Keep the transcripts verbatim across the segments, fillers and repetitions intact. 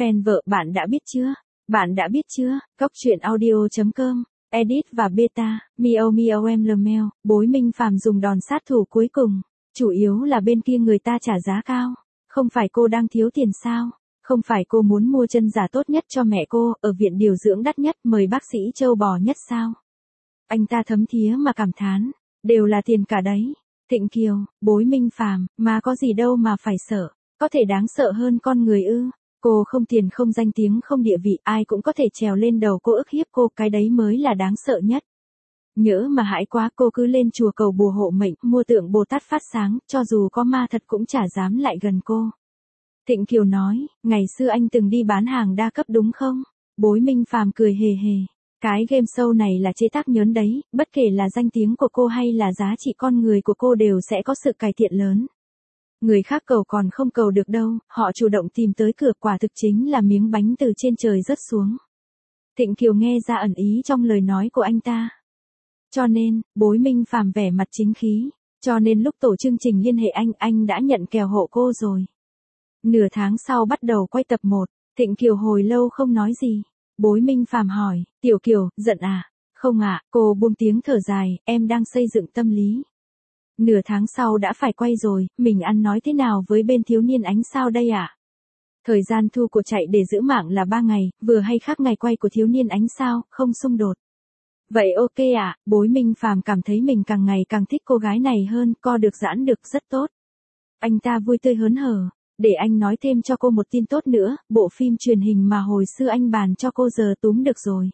Fan vợ bạn đã biết chưa? Bạn đã biết chưa? Cốc truyện audio chấm com, edit và beta, Miao Miao em lờ meo, Bối Minh Phàm dùng đòn sát thủ cuối cùng. Chủ yếu là bên kia người ta trả giá cao. Không phải cô đang thiếu tiền sao? Không phải cô muốn mua chân giả tốt nhất cho mẹ cô, ở viện điều dưỡng đắt nhất, mời bác sĩ châu bò nhất sao? Anh ta thấm thía mà cảm thán, đều là tiền cả đấy. Thịnh Kiều, Bối Minh Phàm, mà có gì đâu mà phải sợ, có thể đáng sợ hơn con người ư? Cô không tiền không danh tiếng không địa vị, ai cũng có thể trèo lên đầu cô ức hiếp cô, cái đấy mới là đáng sợ nhất. Nhỡ mà hãi quá cô cứ lên chùa cầu bùa hộ mệnh, mua tượng Bồ Tát phát sáng, cho dù có ma thật cũng chả dám lại gần cô. Thịnh Kiều nói, ngày xưa anh từng đi bán hàng đa cấp đúng không? Bối Minh Phàm cười hề hề. Cái game show này là chế tác nhớn đấy, bất kể là danh tiếng của cô hay là giá trị con người của cô đều sẽ có sự cải thiện lớn. Người khác cầu còn không cầu được đâu, họ chủ động tìm tới cửa, quả thực chính là miếng bánh từ trên trời rớt xuống. Thịnh Kiều nghe ra ẩn ý trong lời nói của anh ta. Cho nên, Bối Minh Phàm vẻ mặt chính khí. Cho nên lúc tổ chương trình liên hệ anh, anh đã nhận kèo hộ cô rồi. Nửa tháng sau bắt đầu quay tập một, Thịnh Kiều hồi lâu không nói gì. Bối Minh Phàm hỏi, Tiểu Kiều, giận à? Không ạ, à, cô buông tiếng thở dài, em đang xây dựng tâm lý. Nửa tháng sau đã phải quay rồi, mình ăn nói thế nào với bên thiếu niên ánh sao đây ạ? À? Thời gian thu của chạy để giữ mạng là ba ngày, vừa hay khác ngày quay của thiếu niên ánh sao, không xung đột. Vậy ok ạ, à, Bối Minh Phàm cảm thấy mình càng ngày càng thích cô gái này hơn, co được giãn được rất tốt. Anh ta vui tươi hớn hở. Để anh nói thêm cho cô một tin tốt nữa, bộ phim truyền hình mà hồi xưa anh bàn cho cô giờ túm được rồi.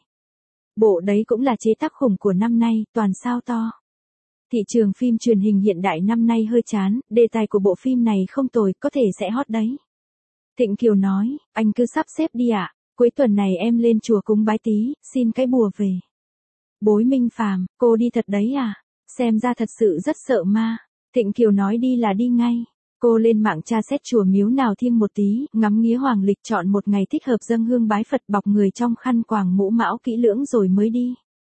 Bộ đấy cũng là chế tác khủng của năm nay, toàn sao to. Thị trường phim truyền hình hiện đại năm nay hơi chán, đề tài của bộ phim này không tồi, có thể sẽ hot đấy. Thịnh Kiều nói, anh cứ sắp xếp đi ạ, à. Cuối tuần này em lên chùa cúng bái tí, xin cái bùa về. Bối Minh Phàm, cô đi thật đấy à? Xem ra thật sự rất sợ ma. Thịnh Kiều nói đi là đi ngay. Cô lên mạng tra xét chùa miếu nào thiêng một tí, ngắm nghía hoàng lịch, chọn một ngày thích hợp dâng hương bái Phật, bọc người trong khăn quàng mũ mão kỹ lưỡng rồi mới đi.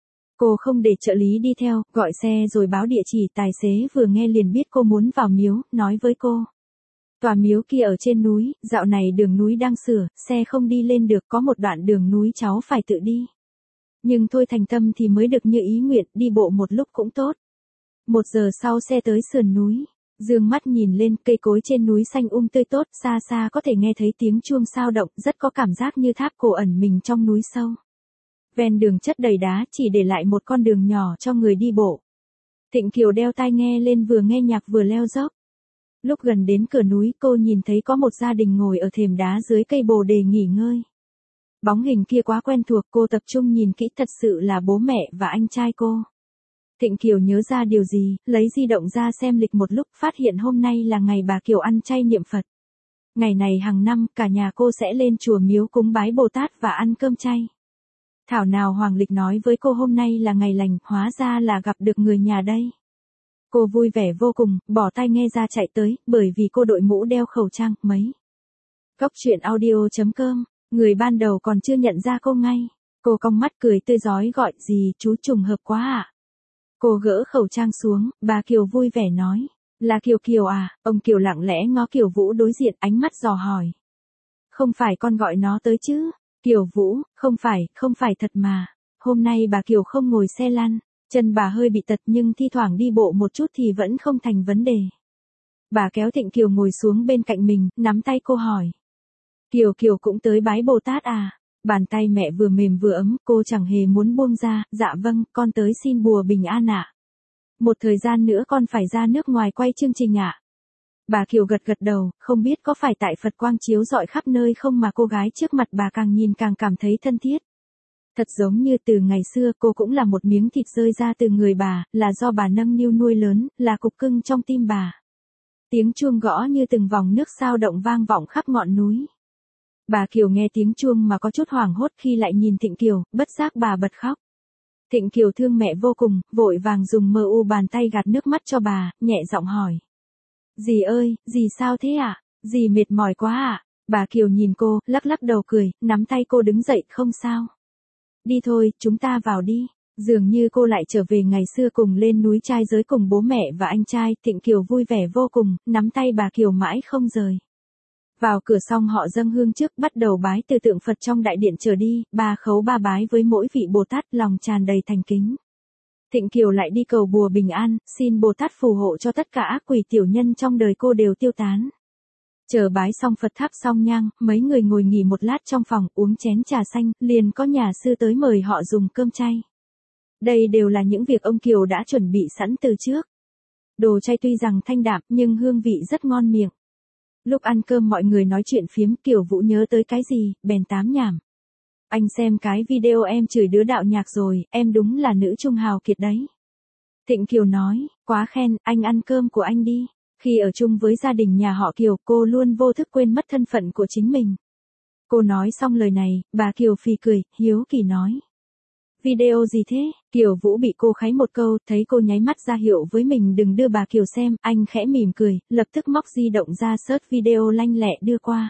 Cô không để trợ lý đi theo, gọi xe rồi báo địa chỉ, tài xế vừa nghe liền biết cô muốn vào miếu, nói với cô. Tòa miếu kia ở trên núi, dạo này đường núi đang sửa, xe không đi lên được, có một đoạn đường núi cháu phải tự đi. Nhưng thôi thành tâm thì mới được như ý nguyện, đi bộ một lúc cũng tốt. Một giờ sau xe tới sườn núi. Dương mắt nhìn lên, cây cối trên núi xanh um tươi tốt, xa xa có thể nghe thấy tiếng chuông sao động, rất có cảm giác như tháp cổ ẩn mình trong núi sâu. Ven đường chất đầy đá, chỉ để lại một con đường nhỏ cho người đi bộ. Thịnh Kiều đeo tai nghe lên, vừa nghe nhạc vừa leo dốc. Lúc gần đến cửa núi, cô nhìn thấy có một gia đình ngồi ở thềm đá dưới cây bồ đề nghỉ ngơi. Bóng hình kia quá quen thuộc, cô tập trung nhìn kỹ, thật sự là bố mẹ và anh trai cô. Thịnh Kiều nhớ ra điều gì, lấy di động ra xem lịch một lúc, phát hiện hôm nay là ngày bà Kiều ăn chay niệm Phật. Ngày này hàng năm, cả nhà cô sẽ lên chùa miếu cúng bái Bồ Tát và ăn cơm chay. Thảo nào hoàng lịch nói với cô hôm nay là ngày lành, hóa ra là gặp được người nhà đây. Cô vui vẻ vô cùng, bỏ tai nghe ra chạy tới, bởi vì cô đội mũ đeo khẩu trang, mấy. Cốc truyện audio chấm com, người ban đầu còn chưa nhận ra cô ngay. Cô cong mắt cười tươi rói gọi, gì, chú trùng hợp quá ạ. À? Cô gỡ khẩu trang xuống, bà Kiều vui vẻ nói, là Kiều Kiều à? Ông Kiều lặng lẽ ngó Kiều Vũ đối diện, ánh mắt dò hỏi. Không phải con gọi nó tới chứ? Kiều Vũ, không phải, không phải thật mà. Hôm nay bà Kiều không ngồi xe lăn, chân bà hơi bị tật nhưng thi thoảng đi bộ một chút thì vẫn không thành vấn đề. Bà kéo Thịnh Kiều ngồi xuống bên cạnh mình, nắm tay cô hỏi. Kiều Kiều cũng tới bái Bồ Tát à? Bàn tay mẹ vừa mềm vừa ấm, cô chẳng hề muốn buông ra, dạ vâng, con tới xin bùa bình an ạ. À. Một thời gian nữa con phải ra nước ngoài quay chương trình ạ. À. Bà Kiều gật gật đầu, không biết có phải tại Phật quang chiếu rọi khắp nơi không mà cô gái trước mặt bà càng nhìn càng cảm thấy thân thiết. Thật giống như từ ngày xưa cô cũng là một miếng thịt rơi ra từ người bà, là do bà nâng niu nuôi lớn, là cục cưng trong tim bà. Tiếng chuông gõ như từng vòng nước sao động vang vọng khắp ngọn núi. Bà Kiều nghe tiếng chuông mà có chút hoảng hốt, khi lại nhìn Thịnh Kiều, bất giác bà bật khóc. Thịnh Kiều thương mẹ vô cùng, vội vàng dùng mờ u bàn tay gạt nước mắt cho bà, nhẹ giọng hỏi. Dì ơi, dì sao thế ạ? À? Dì mệt mỏi quá ạ. À? Bà Kiều nhìn cô, lắc lắc đầu cười, nắm tay cô đứng dậy, không sao. Đi thôi, chúng ta vào đi. Dường như cô lại trở về ngày xưa cùng lên núi trai giới cùng bố mẹ và anh trai, Thịnh Kiều vui vẻ vô cùng, nắm tay bà Kiều mãi không rời. Vào cửa xong họ dâng hương trước, bắt đầu bái từ tượng Phật trong đại điện trở đi, ba khấu ba bái với mỗi vị Bồ Tát, lòng tràn đầy thành kính. Thịnh Kiều lại đi cầu bùa bình an, xin Bồ Tát phù hộ cho tất cả ác quỷ tiểu nhân trong đời cô đều tiêu tán. Chờ bái xong Phật thắp xong nhang, mấy người ngồi nghỉ một lát trong phòng, uống chén trà xanh, liền có nhà sư tới mời họ dùng cơm chay. Đây đều là những việc ông Kiều đã chuẩn bị sẵn từ trước. Đồ chay tuy rằng thanh đạm, nhưng hương vị rất ngon miệng. Lúc ăn cơm mọi người nói chuyện phiếm, Kiều Vũ nhớ tới cái gì, bèn tám nhảm. Anh xem cái video em chửi đứa đạo nhạc rồi, em đúng là nữ trung hào kiệt đấy. Thịnh Kiều nói, quá khen, anh ăn cơm của anh đi. Khi ở chung với gia đình nhà họ Kiều, cô luôn vô thức quên mất thân phận của chính mình. Cô nói xong lời này, bà Kiều phì cười, hiếu kỳ nói. Video gì thế? Kiều Vũ bị cô kháy một câu, thấy cô nháy mắt ra hiệu với mình đừng đưa bà Kiều xem, anh khẽ mỉm cười, lập tức móc di động ra search video lanh lẹ đưa qua.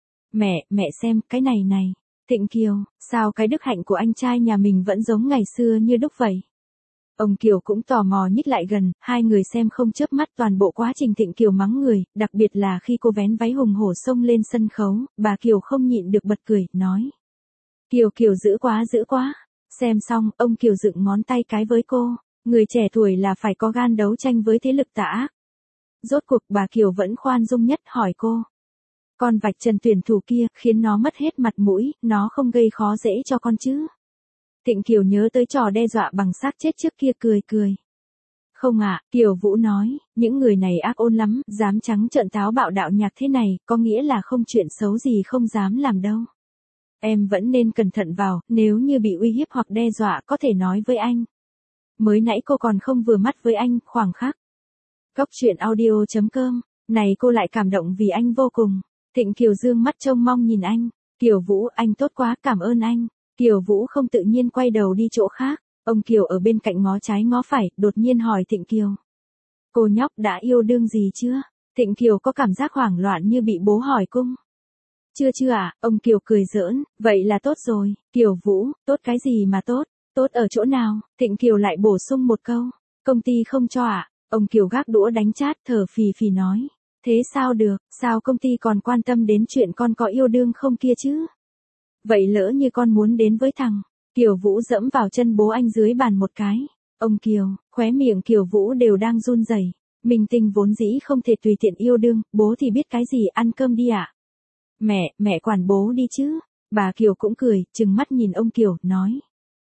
Mẹ, mẹ xem, cái này này. Thịnh Kiều, sao cái đức hạnh của anh trai nhà mình vẫn giống ngày xưa như đúc vậy? Ông Kiều cũng tò mò nhích lại gần, hai người xem không chớp mắt toàn bộ quá trình Thịnh Kiều mắng người, đặc biệt là khi cô vén váy hùng hổ xông lên sân khấu, bà Kiều không nhịn được bật cười, nói. Kiều Kiều dữ quá dữ quá. Xem xong, ông Kiều dựng ngón tay cái với cô, người trẻ tuổi là phải có gan đấu tranh với thế lực tà ác. Rốt cuộc bà Kiều vẫn khoan dung nhất hỏi cô. Con vạch trần tuyển thủ kia, khiến nó mất hết mặt mũi, nó không gây khó dễ cho con chứ? Thịnh Kiều nhớ tới trò đe dọa bằng xác chết trước kia cười cười. Không ạ, à, Kiều Vũ nói, những người này ác ôn lắm, dám trắng trợn táo bạo đạo nhạc thế này, có nghĩa là không chuyện xấu gì không dám làm đâu. Em vẫn nên cẩn thận vào, nếu như bị uy hiếp hoặc đe dọa có thể nói với anh. Mới nãy cô còn không vừa mắt với anh, khoảng khắc. Cốc truyện audio chấm com, này cô lại cảm động vì anh vô cùng. Thịnh Kiều dương mắt trông mong nhìn anh. Kiều Vũ, anh tốt quá, cảm ơn anh. Kiều Vũ không tự nhiên quay đầu đi chỗ khác. Ông Kiều ở bên cạnh ngó trái ngó phải, đột nhiên hỏi Thịnh Kiều. Cô nhóc đã yêu đương gì chưa? Thịnh Kiều có cảm giác hoảng loạn như bị bố hỏi cung. Chưa chưa à, ông Kiều cười giỡn, vậy là tốt rồi. Kiều Vũ, tốt cái gì mà tốt? Tốt ở chỗ nào? Thịnh Kiều lại bổ sung một câu. Công ty không cho à? Ông Kiều gác đũa đánh chát, thở phì phì nói. Thế sao được, sao công ty còn quan tâm đến chuyện con có yêu đương không kia chứ? Vậy lỡ như con muốn đến với thằng. Kiều Vũ dẫm vào chân bố anh dưới bàn một cái. Ông Kiều, khóe miệng Kiều Vũ đều đang run rẩy. Minh tinh vốn dĩ không thể tùy tiện yêu đương, bố thì biết cái gì, ăn cơm đi ạ. À? Mẹ, mẹ quản bố đi chứ. Bà Kiều cũng cười, trừng mắt nhìn ông Kiều, nói.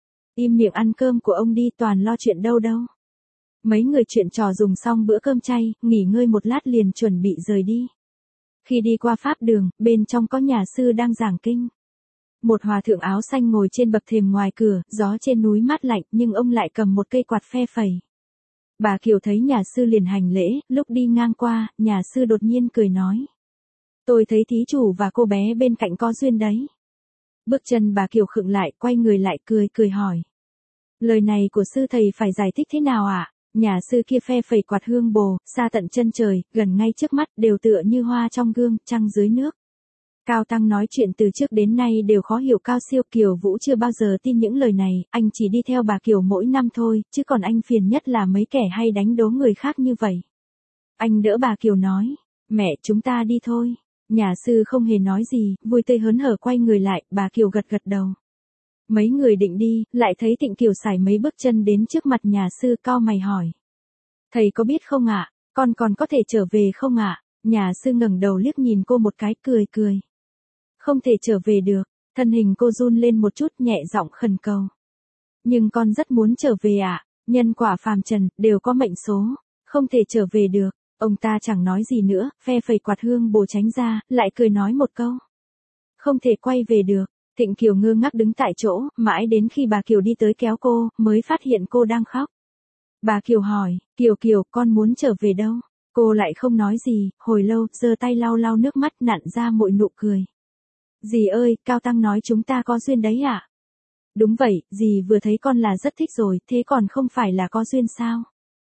Im miệng ăn cơm của ông đi, toàn lo chuyện đâu đâu. Mấy người chuyện trò dùng xong bữa cơm chay, nghỉ ngơi một lát liền chuẩn bị rời đi. Khi đi qua pháp đường, bên trong có nhà sư đang giảng kinh. Một hòa thượng áo xanh ngồi trên bậc thềm ngoài cửa, gió trên núi mát lạnh, nhưng ông lại cầm một cây quạt phe phẩy. Bà Kiều thấy nhà sư liền hành lễ, lúc đi ngang qua, nhà sư đột nhiên cười nói. Tôi thấy thí chủ và cô bé bên cạnh có duyên đấy. Bước chân bà Kiều khựng lại, quay người lại cười cười hỏi. Lời này của sư thầy phải giải thích thế nào ạ? À? Nhà sư kia phe phẩy quạt hương bồ, xa tận chân trời, gần ngay trước mắt, đều tựa như hoa trong gương, trăng dưới nước. Cao Tăng nói chuyện từ trước đến nay đều khó hiểu cao siêu. Kiều Vũ chưa bao giờ tin những lời này, anh chỉ đi theo bà Kiều mỗi năm thôi, chứ còn anh phiền nhất là mấy kẻ hay đánh đố người khác như vậy. Anh đỡ bà Kiều nói, mẹ chúng ta đi thôi. Nhà sư không hề nói gì, vui tươi hớn hở quay người lại, bà Kiều gật gật đầu. Mấy người định đi, lại thấy Thịnh Kiều sải mấy bước chân đến trước mặt nhà sư, cau mày hỏi. Thầy có biết không ạ, à? Con còn có thể trở về không ạ? À? Nhà sư ngẩng đầu liếc nhìn cô một cái, cười cười. Không thể trở về được, thân hình cô run lên một chút, nhẹ giọng khẩn cầu. Nhưng con rất muốn trở về ạ, à? Nhân quả phàm trần, đều có mệnh số, không thể trở về được. Ông ta chẳng nói gì nữa, phe phẩy quạt hương bồ tránh ra, lại cười nói một câu. Không thể quay về được. Thịnh Kiều ngơ ngác đứng tại chỗ, mãi đến khi bà Kiều đi tới kéo cô, mới phát hiện cô đang khóc. Bà Kiều hỏi, Kiều Kiều, con muốn trở về đâu? Cô lại không nói gì, hồi lâu, giơ tay lau lau nước mắt, nặn ra một nụ cười. Dì ơi, Cao Tăng nói chúng ta có duyên đấy ạ. À? Đúng vậy, dì vừa thấy con là rất thích rồi, thế còn không phải là có duyên sao?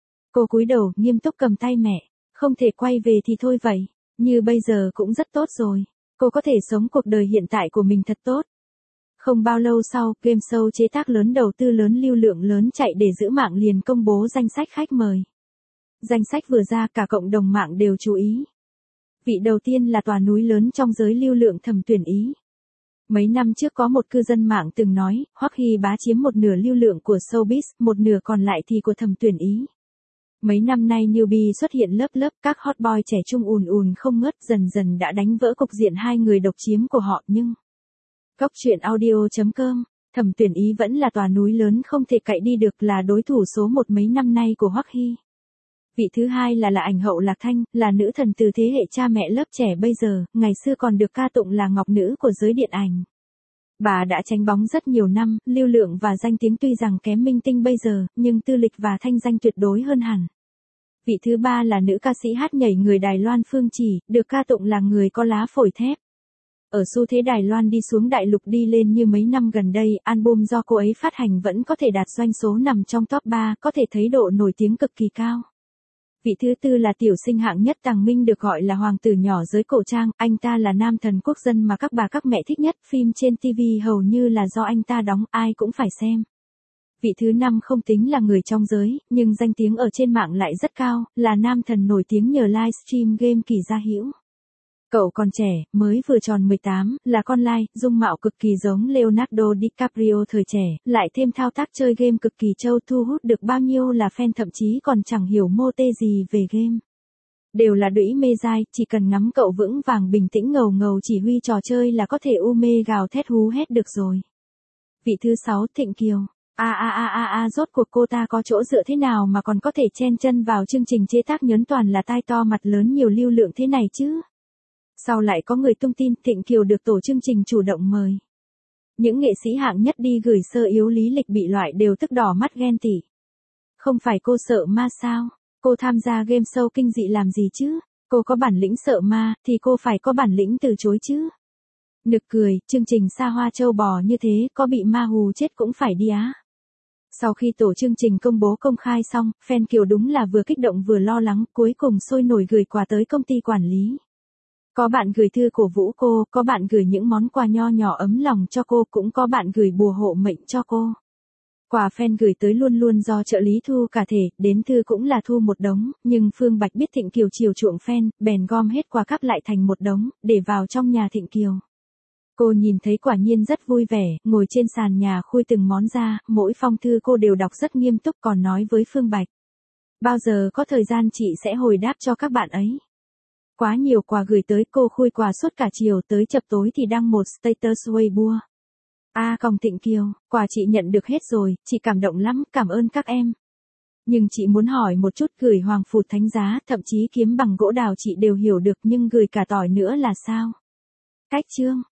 Cô cúi đầu, nghiêm túc cầm tay mẹ. Không thể quay về thì thôi vậy, như bây giờ cũng rất tốt rồi. Cô có thể sống cuộc đời hiện tại của mình thật tốt. Không bao lâu sau, game show chế tác lớn đầu tư lớn lưu lượng lớn chạy để giữ mạng liền công bố danh sách khách mời. Danh sách vừa ra cả cộng đồng mạng đều chú ý. Vị đầu tiên là tòa núi lớn trong giới lưu lượng Thẩm Tuyển Ý. Mấy năm trước có một cư dân mạng từng nói, Hoắc Hy bá chiếm một nửa lưu lượng của showbiz, một nửa còn lại thì của Thẩm Tuyển Ý. Mấy năm nay newbie xuất hiện lớp lớp, các hot boy trẻ trung ùn ùn không ngớt, dần dần đã đánh vỡ cục diện hai người độc chiếm của họ, nhưng Cốc truyện audio chấm com, Thẩm Tuyển Ý vẫn là tòa núi lớn không thể cậy đi được, là đối thủ số một mấy năm nay của Hoắc Hy. Vị thứ hai là là ảnh hậu Lạc Thanh, là nữ thần từ thế hệ cha mẹ lớp trẻ bây giờ, ngày xưa còn được ca tụng là ngọc nữ của giới điện ảnh. Bà đã tranh bóng rất nhiều năm, lưu lượng và danh tiếng tuy rằng kém minh tinh bây giờ, nhưng tư lịch và thanh danh tuyệt đối hơn hẳn. Vị thứ ba là nữ ca sĩ hát nhảy người Đài Loan Phương Chỉ, được ca tụng là người có lá phổi thép. Ở xu thế Đài Loan đi xuống đại lục đi lên như mấy năm gần đây, album do cô ấy phát hành vẫn có thể đạt doanh số nằm trong top ba, có thể thấy độ nổi tiếng cực kỳ cao. Vị thứ tư là tiểu sinh hạng nhất Tàng Minh, được gọi là hoàng tử nhỏ giới cổ trang, anh ta là nam thần quốc dân mà các bà các mẹ thích nhất, phim trên ti vi hầu như là do anh ta đóng, ai cũng phải xem. Vị thứ năm không tính là người trong giới, nhưng danh tiếng ở trên mạng lại rất cao, là nam thần nổi tiếng nhờ livestream game Kỳ Gia Hữu. Cậu còn trẻ, mới vừa tròn mười tám, là con lai, dung mạo cực kỳ giống Leonardo DiCaprio thời trẻ, lại thêm thao tác chơi game cực kỳ trâu, thu hút được bao nhiêu là fan, thậm chí còn chẳng hiểu mô tê gì về game. Đều là đũy mê dai, chỉ cần ngắm cậu vững vàng bình tĩnh ngầu ngầu chỉ huy trò chơi là có thể u mê gào thét hú hét được rồi. Vị thứ sáu Thịnh Kiều. A a a a a rốt cuộc cô ta có chỗ dựa thế nào mà còn có thể chen chân vào chương trình chế tác nhớn toàn là tai to mặt lớn nhiều lưu lượng thế này chứ? Sau lại có người tung tin Thịnh Kiều được tổ chương trình chủ động mời. Những nghệ sĩ hạng nhất đi gửi sơ yếu lý lịch bị loại đều tức đỏ mắt ghen tị. Không phải cô sợ ma sao? Cô tham gia game show kinh dị làm gì chứ? Cô có bản lĩnh sợ ma thì cô phải có bản lĩnh từ chối chứ. Nực cười, chương trình xa hoa châu bò như thế có bị ma hù chết cũng phải đi á. Sau khi tổ chương trình công bố công khai xong, fan Kiều đúng là vừa kích động vừa lo lắng, cuối cùng sôi nổi gửi quà tới công ty quản lý. Có bạn gửi thư cổ vũ cô, có bạn gửi những món quà nho nhỏ ấm lòng cho cô, cũng có bạn gửi bùa hộ mệnh cho cô. Quà fan gửi tới luôn luôn do trợ lý thu cả thể, đến thư cũng là thu một đống, nhưng Phương Bạch biết Thịnh Kiều chiều chuộng fan, bèn gom hết quà cắp lại thành một đống, để vào trong nhà Thịnh Kiều. Cô nhìn thấy quả nhiên rất vui vẻ, ngồi trên sàn nhà khui từng món ra, mỗi phong thư cô đều đọc rất nghiêm túc, còn nói với Phương Bạch. Bao giờ có thời gian chị sẽ hồi đáp cho các bạn ấy. Quá nhiều quà gửi tới, cô khui quà suốt cả chiều, tới chập tối thì đăng một status Weibo. A à, còng Thịnh Kiều, quà chị nhận được hết rồi, chị cảm động lắm, cảm ơn các em. Nhưng chị muốn hỏi một chút, gửi hoàng phụt thánh giá, thậm chí kiếm bằng gỗ đào chị đều hiểu được, nhưng gửi cả tỏi nữa là sao? Cách chương.